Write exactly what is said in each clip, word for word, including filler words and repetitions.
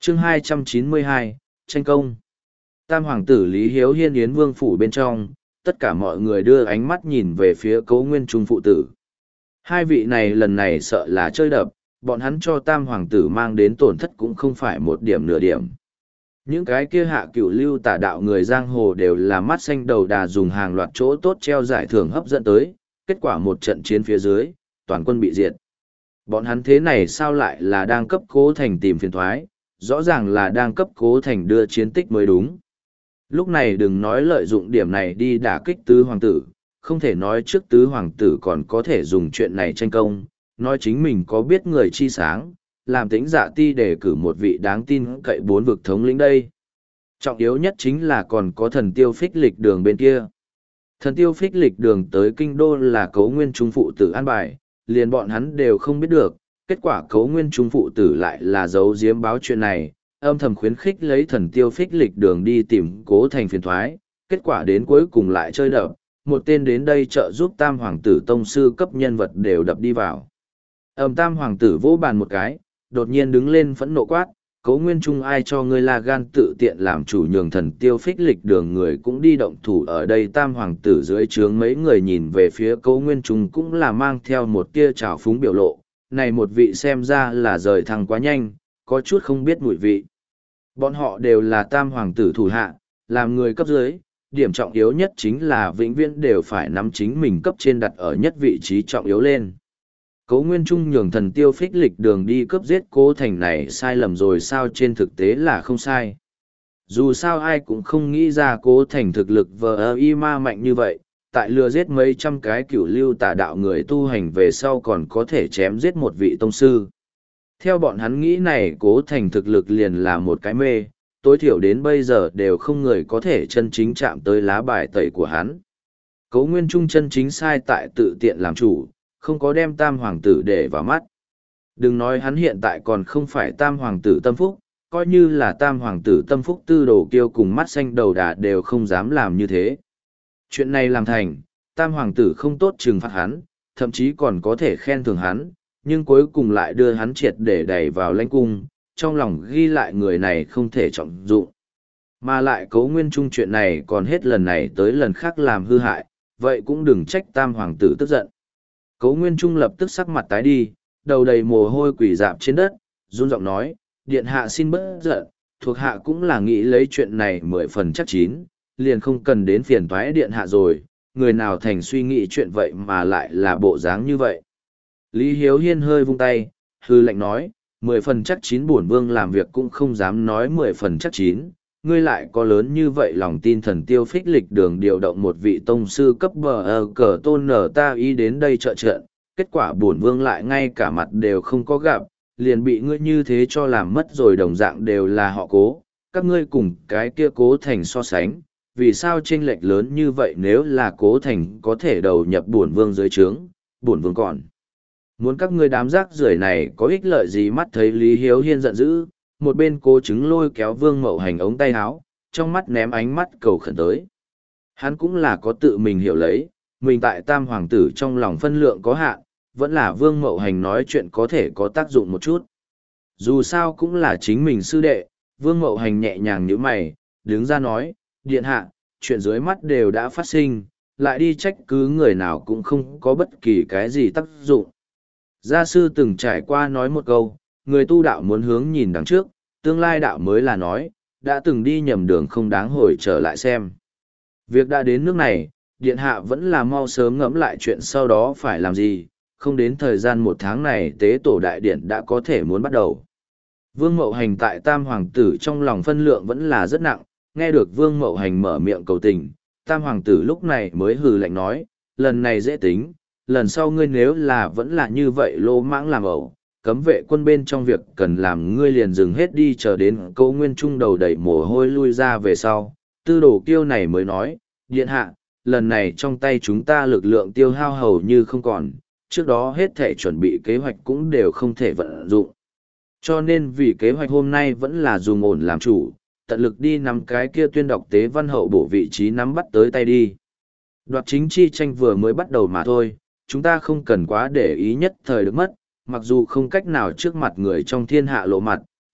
chương hai trăm chín mươi hai, tranh công. Tam hoàng tử Lý Hiếu Hiên Yến Vương phủ bên trong, tất cả mọi người đưa ánh mắt nhìn về phía Cố Nguyên Trung phụ tử. Hai vị này lần này sợ là chơi đập, bọn hắn cho tam hoàng tử mang đến tổn thất cũng không phải một điểm nửa điểm. Những cái kia hạ cửu lưu tả đạo người giang hồ đều là mắt xanh đầu đà dùng hàng loạt chỗ tốt treo giải thưởng hấp dẫn tới, kết quả một trận chiến phía dưới, toàn quân bị diệt. Bọn hắn thế này sao lại là đang cấp Cố Thành tìm phiền thoái, rõ ràng là đang cấp Cố Thành đưa chiến tích mới đúng. Lúc này đừng nói lợi dụng điểm này đi đả kích tứ hoàng tử, không thể nói trước tứ hoàng tử còn có thể dùng chuyện này tranh công, nói chính mình có biết người chi sáng, làm tính dạ ti để cử một vị đáng tin cậy bốn vực thống lĩnh đây. Trọng yếu nhất chính là còn có thần tiêu phích lịch đường bên kia. Thần tiêu phích lịch đường tới kinh đô là Cấu Nguyên Trung phụ tử an bài, liền bọn hắn đều không biết được, kết quả Cấu Nguyên Trung phụ tử lại là giấu giếm báo chuyện này, âm thầm khuyến khích lấy thần tiêu phích lịch đường đi tìm Cố Thành phiền thoái, kết quả đến cuối cùng lại chơi đập, một tên đến đây trợ giúp tam hoàng tử tông sư cấp nhân vật đều đập đi vào. Ầm tam hoàng tử vỗ bàn một cái, đột nhiên đứng lên phẫn nộ quát, Cố Nguyên Trung ai cho ngươi là gan tự tiện làm chủ nhường thần tiêu phích lịch đường người cũng đi động thủ ở đây. Tam hoàng tử dưới trướng mấy người nhìn về phía Cố Nguyên Trung cũng là mang theo một tia trào phúng biểu lộ, này một vị xem ra là rời thăng quá nhanh, có chút không biết mùi vị. Bọn họ đều là tam hoàng tử thủ hạ, làm người cấp dưới, điểm trọng yếu nhất chính là vĩnh viễn đều phải nắm chính mình cấp trên đặt ở nhất vị trí trọng yếu lên. Cố Nguyên Trung nhường thần tiêu phích lịch đường đi cướp giết Cố Thành này sai lầm rồi sao, trên thực tế là không sai. Dù sao ai cũng không nghĩ ra Cố Thành thực lực vờ y ma mạnh như vậy, tại lừa giết mấy trăm cái cửu lưu tà đạo người tu hành về sau còn có thể chém giết một vị tông sư. Theo bọn hắn nghĩ này Cố Thành thực lực liền là một cái mê, tối thiểu đến bây giờ đều không người có thể chân chính chạm tới lá bài tẩy của hắn. Cố Nguyên Trung chân chính sai tại tự tiện làm chủ, không có đem tam hoàng tử để vào mắt. Đừng nói hắn hiện tại còn không phải tam hoàng tử tâm phúc, coi như là tam hoàng tử tâm phúc tư đồ kiêu cùng mắt xanh đầu đà đều không dám làm như thế. Chuyện này làm thành, tam hoàng tử không tốt trừng phạt hắn, thậm chí còn có thể khen thưởng hắn, nhưng cuối cùng lại đưa hắn triệt để đẩy vào lãnh cung, trong lòng ghi lại người này không thể trọng dụng. Mà lại Cố Nguyên Trung chuyện này còn hết lần này tới lần khác làm hư hại, vậy cũng đừng trách tam hoàng tử tức giận. Cố Nguyên Trung lập tức sắc mặt tái đi, đầu đầy mồ hôi quỳ dạp trên đất, run giọng nói, điện hạ xin bớt giận, thuộc hạ cũng là nghĩ lấy chuyện này mười phần chắc chín, liền không cần đến phiền toái điện hạ rồi, người nào thành suy nghĩ chuyện vậy mà lại là bộ dáng như vậy. Lý Hiếu Hiên hơi vung tay, hư lệnh nói, mười phần chắc chín bổn vương làm việc cũng không dám nói mười phần chắc chín, ngươi lại có lớn như vậy lòng tin thần tiêu phích lịch đường điều động một vị tông sư cấp bờ ờ cờ tôn nở ta ý đến đây trợ trận, kết quả bổn vương lại ngay cả mặt đều không có gặp, liền bị ngươi như thế cho làm mất rồi, đồng dạng đều là họ Cố, các ngươi cùng cái kia Cố Thành so sánh, vì sao chênh lệch lớn như vậy? Nếu là Cố Thành có thể đầu nhập bổn vương dưới trướng, bổn vương còn muốn các ngươi đám rác rưởi này có ích lợi gì? Mắt thấy Lý Hiếu Hiên giận dữ, một bên Cố Chứng lôi kéo Vương Mậu Hành ống tay áo, trong mắt ném ánh mắt cầu khẩn tới. Hắn cũng là có tự mình hiểu lấy, mình tại tam hoàng tử trong lòng phân lượng có hạn, vẫn là Vương Mậu Hành nói chuyện có thể có tác dụng một chút. Dù sao cũng là chính mình sư đệ, Vương Mậu Hành nhẹ nhàng nhíu mày, đứng ra nói, điện hạ, chuyện dưới mắt đều đã phát sinh, lại đi trách cứ người nào cũng không có bất kỳ cái gì tác dụng. Gia sư từng trải qua nói một câu, người tu đạo muốn hướng nhìn đằng trước, tương lai đạo mới là nói, đã từng đi nhầm đường không đáng hồi trở lại xem. Việc đã đến nước này, điện hạ vẫn là mau sớm ngẫm lại chuyện sau đó phải làm gì, không đến thời gian một tháng này tế tổ đại điện đã có thể muốn bắt đầu. Vương Mậu Hành tại tam hoàng tử trong lòng phân lượng vẫn là rất nặng, nghe được Vương Mậu Hành mở miệng cầu tình, tam hoàng tử lúc này mới hừ lạnh nói, lần này dễ tính, lần sau ngươi nếu là vẫn là như vậy lô mãng làm ẩu, cấm vệ quân bên trong việc cần làm ngươi liền dừng hết đi, chờ đến Cố Nguyên Trung đầu đẩy mồ hôi lui ra về sau. Tư đồ kiêu này mới nói, điện hạ, lần này trong tay chúng ta lực lượng tiêu hao hầu như không còn, trước đó hết thể chuẩn bị kế hoạch cũng đều không thể vận dụng. Cho nên vì kế hoạch hôm nay vẫn là dùng ổn làm chủ, tận lực đi nắm cái kia tuyên đọc tế văn hậu bổ vị trí nắm bắt tới tay đi. Đoạt chính chi tranh vừa mới bắt đầu mà thôi, chúng ta không cần quá để ý nhất thời được mất, mặc dù không cách nào trước mặt người trong thiên hạ lộ mặt,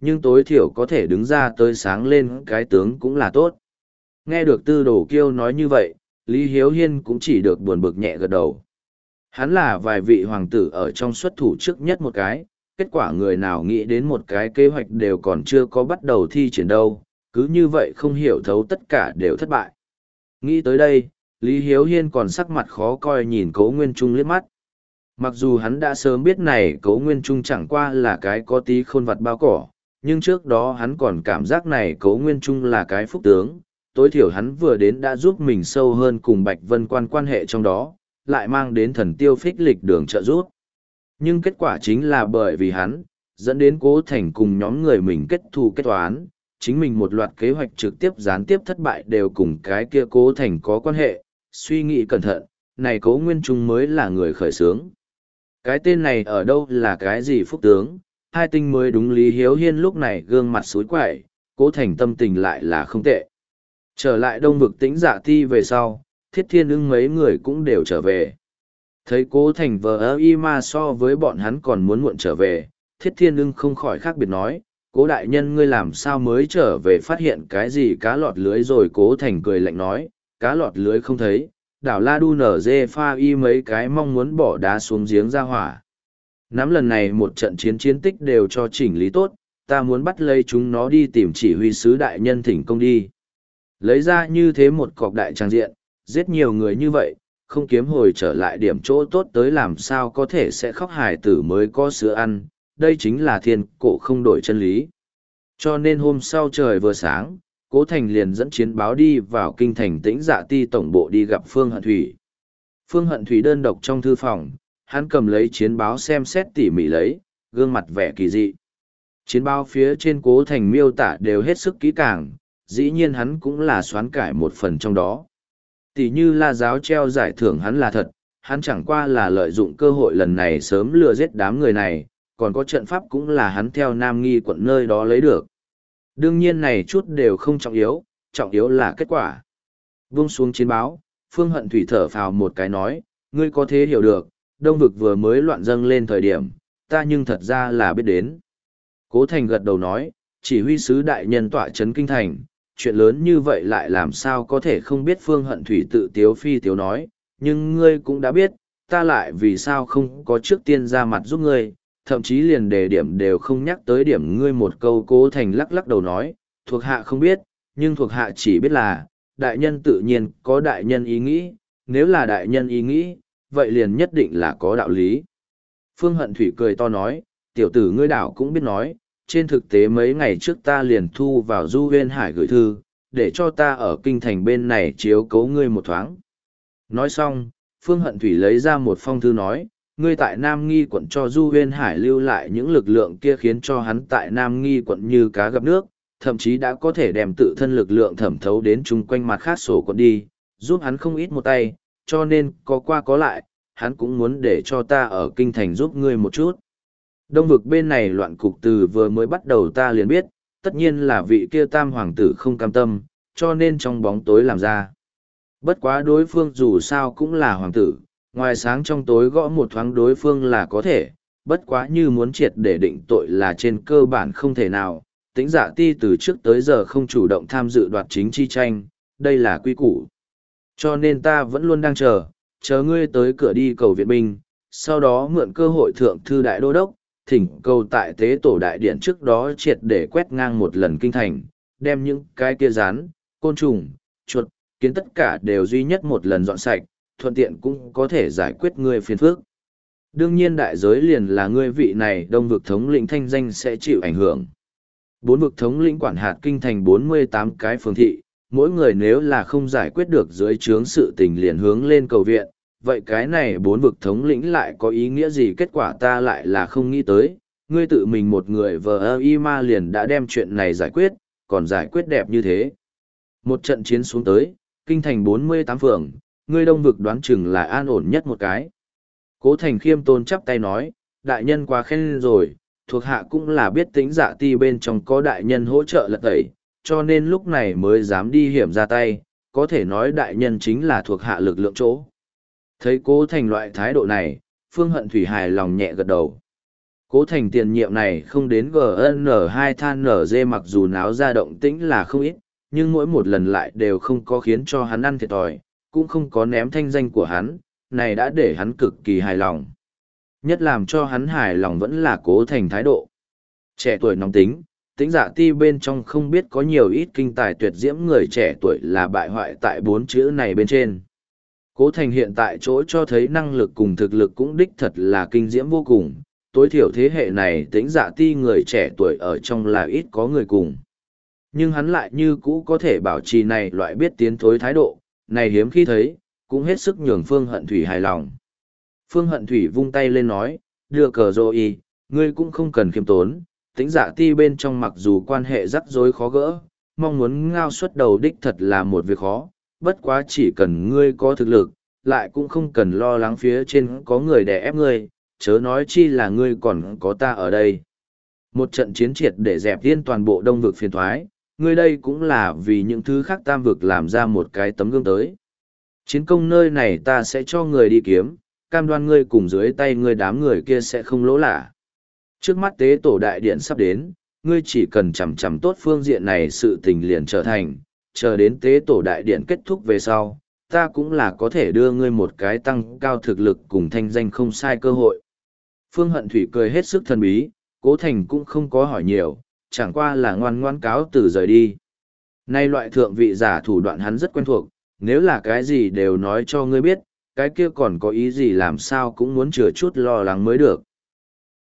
nhưng tối thiểu có thể đứng ra tới sáng lên cái tướng cũng là tốt. Nghe được Tư Đồ Kiêu nói như vậy, Lý Hiếu Hiên cũng chỉ được buồn bực nhẹ gật đầu. Hắn là vài vị hoàng tử ở trong xuất thủ trước nhất một cái, kết quả người nào nghĩ đến một cái kế hoạch đều còn chưa có bắt đầu thi triển đâu, cứ như vậy không hiểu thấu tất cả đều thất bại. Nghĩ tới đây, Lý Hiếu Hiên còn sắc mặt khó coi nhìn Cố Nguyên Trung liếc mắt. Mặc dù hắn đã sớm biết này Cố Nguyên Trung chẳng qua là cái có tí khôn vặt bao cỏ, nhưng trước đó hắn còn cảm giác này Cố Nguyên Trung là cái phúc tướng, tối thiểu hắn vừa đến đã giúp mình sâu hơn cùng Bạch Vân Quan quan hệ trong đó, lại mang đến thần tiêu phích lịch đường trợ giúp. Nhưng kết quả chính là bởi vì hắn, dẫn đến Cố Thành cùng nhóm người mình kết thù kết toán, chính mình một loạt kế hoạch trực tiếp gián tiếp thất bại đều cùng cái kia Cố Thành có quan hệ, suy nghĩ cẩn thận, này Cố Nguyên Trung mới là người khởi xướng. Cái tên này ở đâu là cái gì phúc tướng, hai tinh mới đúng. Lý Hiếu Hiên lúc này gương mặt xối quậy, Cố Thành tâm tình lại là không tệ. Trở lại Đông Vực Tĩnh Dạ Ti về sau, Thiết Thiên Ưng mấy người cũng đều trở về. Thấy Cố Thành vờ ơ y ma so với bọn hắn còn muốn muộn trở về, Thiết Thiên Ưng không khỏi khác biệt nói, Cố đại nhân ngươi làm sao mới trở về phát hiện cái gì cá lọt lưới rồi. Cố Thành cười lạnh nói, cá lọt lưới không thấy, đảo La Đu nở dê pha y mấy cái mong muốn bỏ đá xuống giếng ra hỏa. Nắm lần này một trận chiến chiến tích đều cho chỉnh lý tốt, ta muốn bắt lấy chúng nó đi tìm chỉ huy sứ đại nhân thỉnh công đi. Lấy ra như thế một cọc đại trang diện, giết nhiều người như vậy, không kiếm hồi trở lại điểm chỗ tốt tới làm sao có thể sẽ khóc hài tử mới có sữa ăn, đây chính là thiên cổ không đổi chân lý. Cho nên hôm sau trời vừa sáng, Cố Thành liền dẫn chiến báo đi vào kinh thành Tĩnh Dạ Ti tổng bộ đi gặp Phương Hận Thủy. Phương Hận Thủy đơn độc trong thư phòng, hắn cầm lấy chiến báo xem xét tỉ mỉ lấy, gương mặt vẻ kỳ dị. Chiến báo phía trên Cố Thành miêu tả đều hết sức kỹ càng, dĩ nhiên hắn cũng là xoán cải một phần trong đó. Tỷ như La Giáo treo giải thưởng hắn là thật, hắn chẳng qua là lợi dụng cơ hội lần này sớm lừa giết đám người này, còn có trận pháp cũng là hắn theo Nam Nghi quận nơi đó lấy được. Đương nhiên này chút đều không trọng yếu, trọng yếu là kết quả. Vung xuống chiến báo, Phương Hận Thủy thở phào một cái nói, ngươi có thể hiểu được, Đông Vực vừa mới loạn dâng lên thời điểm, ta nhưng thật ra là biết đến. Cố Thành gật đầu nói, chỉ huy sứ đại nhân tọa trấn kinh thành, chuyện lớn như vậy lại làm sao có thể không biết. Phương Hận Thủy tự tiếu phi tiếu nói, nhưng ngươi cũng đã biết, ta lại vì sao không có trước tiên ra mặt giúp ngươi, thậm chí liền đề điểm đều không nhắc tới điểm ngươi một câu. Cố Thành lắc lắc đầu nói, thuộc hạ không biết, nhưng thuộc hạ chỉ biết là, đại nhân tự nhiên có đại nhân ý nghĩ, nếu là đại nhân ý nghĩ, vậy liền nhất định là có đạo lý. Phương Hận Thủy cười to nói, tiểu tử ngươi đảo cũng biết nói, trên thực tế mấy ngày trước ta liền thu vào Du Huyên Hải gửi thư, để cho ta ở kinh thành bên này chiếu cố ngươi một thoáng. Nói xong, Phương Hận Thủy lấy ra một phong thư nói, ngươi tại Nam Nghi quận cho Du Huyên Hải lưu lại những lực lượng kia khiến cho hắn tại Nam Nghi quận như cá gặp nước, thậm chí đã có thể đem tự thân lực lượng thẩm thấu đến chung quanh mặt khác sổ quận đi, giúp hắn không ít một tay, cho nên có qua có lại, hắn cũng muốn để cho ta ở kinh thành giúp ngươi một chút. Đông Vực bên này loạn cục từ vừa mới bắt đầu ta liền biết, tất nhiên là vị kia tam hoàng tử không cam tâm, cho nên trong bóng tối làm ra. Bất quá đối phương dù sao cũng là hoàng tử, ngoài sáng trong tối gõ một thoáng đối phương là có thể, bất quá như muốn triệt để định tội là trên cơ bản không thể nào. Tĩnh Dạ Ti từ trước tới giờ không chủ động tham dự đoạt chính chi tranh, đây là quy củ. Cho nên ta vẫn luôn đang chờ, chờ ngươi tới cửa đi cầu viện binh, sau đó mượn cơ hội thượng thư đại đô đốc, thỉnh cầu tại tế tổ đại điện trước đó triệt để quét ngang một lần kinh thành, đem những cái kia rán, côn trùng, chuột, kiến tất cả đều duy nhất một lần dọn sạch, thuận tiện cũng có thể giải quyết ngươi phiền phức. Đương nhiên đại giới liền là ngươi vị này Đông Vực thống lĩnh thanh danh sẽ chịu ảnh hưởng. Bốn vực thống lĩnh quản hạt kinh thành bốn mươi tám cái phường thị, mỗi người nếu là không giải quyết được dưới trướng sự tình liền hướng lên cầu viện, vậy cái này bốn vực thống lĩnh lại có ý nghĩa gì? Kết quả ta lại là không nghĩ tới, ngươi tự mình một người vờ ơ y ma liền đã đem chuyện này giải quyết, còn giải quyết đẹp như thế. Một trận chiến xuống tới, kinh thành bốn mươi tám phường, ngươi Đông Vực đoán chừng là an ổn nhất một cái. Cố Thành khiêm tôn chắp tay nói, đại nhân quá khen rồi, thuộc hạ cũng là biết Tĩnh Dạ Ti bên trong có đại nhân hỗ trợ lật tẩy, cho nên lúc này mới dám đi hiểm ra tay, có thể nói đại nhân chính là thuộc hạ lực lượng chỗ. Thấy Cố Thành loại thái độ này, Phương Hận Thủy hài lòng nhẹ gật đầu. Cố thành tiền nhiệm này không đến giê en hai than nở dê mặc dù náo ra động tĩnh là không ít, nhưng mỗi một lần lại đều không có khiến cho hắn ăn thiệt thòi, cũng không có ném thanh danh của hắn, này đã để hắn cực kỳ hài lòng. Nhất làm cho hắn hài lòng vẫn là cố thành thái độ. Trẻ tuổi nóng tính, tính dạ ti bên trong không biết có nhiều ít kinh tài tuyệt diễm người trẻ tuổi là bại hoại tại bốn chữ này bên trên. Cố thành hiện tại chỗ cho thấy năng lực cùng thực lực cũng đích thật là kinh diễm vô cùng, tối thiểu thế hệ này tính dạ ti người trẻ tuổi ở trong là ít có người cùng. Nhưng hắn lại như cũ có thể bảo trì này loại biết tiến thối thái độ, này hiếm khi thấy, cũng hết sức nhường Phương Hận Thủy hài lòng. Phương Hận Thủy vung tay lên nói, đưa cờ rô y, ngươi cũng không cần khiêm tốn, tính dạ ti bên trong mặc dù quan hệ rắc rối khó gỡ, mong muốn ngao xuất đầu đích thật là một việc khó, bất quá chỉ cần ngươi có thực lực, lại cũng không cần lo lắng phía trên có người đè ép ngươi, chớ nói chi là ngươi còn có ta ở đây. Một trận chiến triệt để dẹp yên toàn bộ đông vực phiền thoái, ngươi đây cũng là vì những thứ khác tam vực làm ra một cái tấm gương tới. Chiến công nơi này ta sẽ cho người đi kiếm, cam đoan ngươi cùng dưới tay ngươi đám người kia sẽ không lỗ lạ. Trước mắt tế tổ đại điện sắp đến, ngươi chỉ cần chằm chằm tốt phương diện này sự tình liền trở thành, chờ đến tế tổ đại điện kết thúc về sau, ta cũng là có thể đưa ngươi một cái tăng cao thực lực cùng thanh danh không sai cơ hội. Phương Hận Thủy cười hết sức thần bí, Cố Thành cũng không có hỏi nhiều, chẳng qua là ngoan ngoan cáo từ rời đi. Nay loại thượng vị giả thủ đoạn hắn rất quen thuộc, nếu là cái gì đều nói cho ngươi biết, cái kia còn có ý gì làm sao cũng muốn chừa chút lo lắng mới được.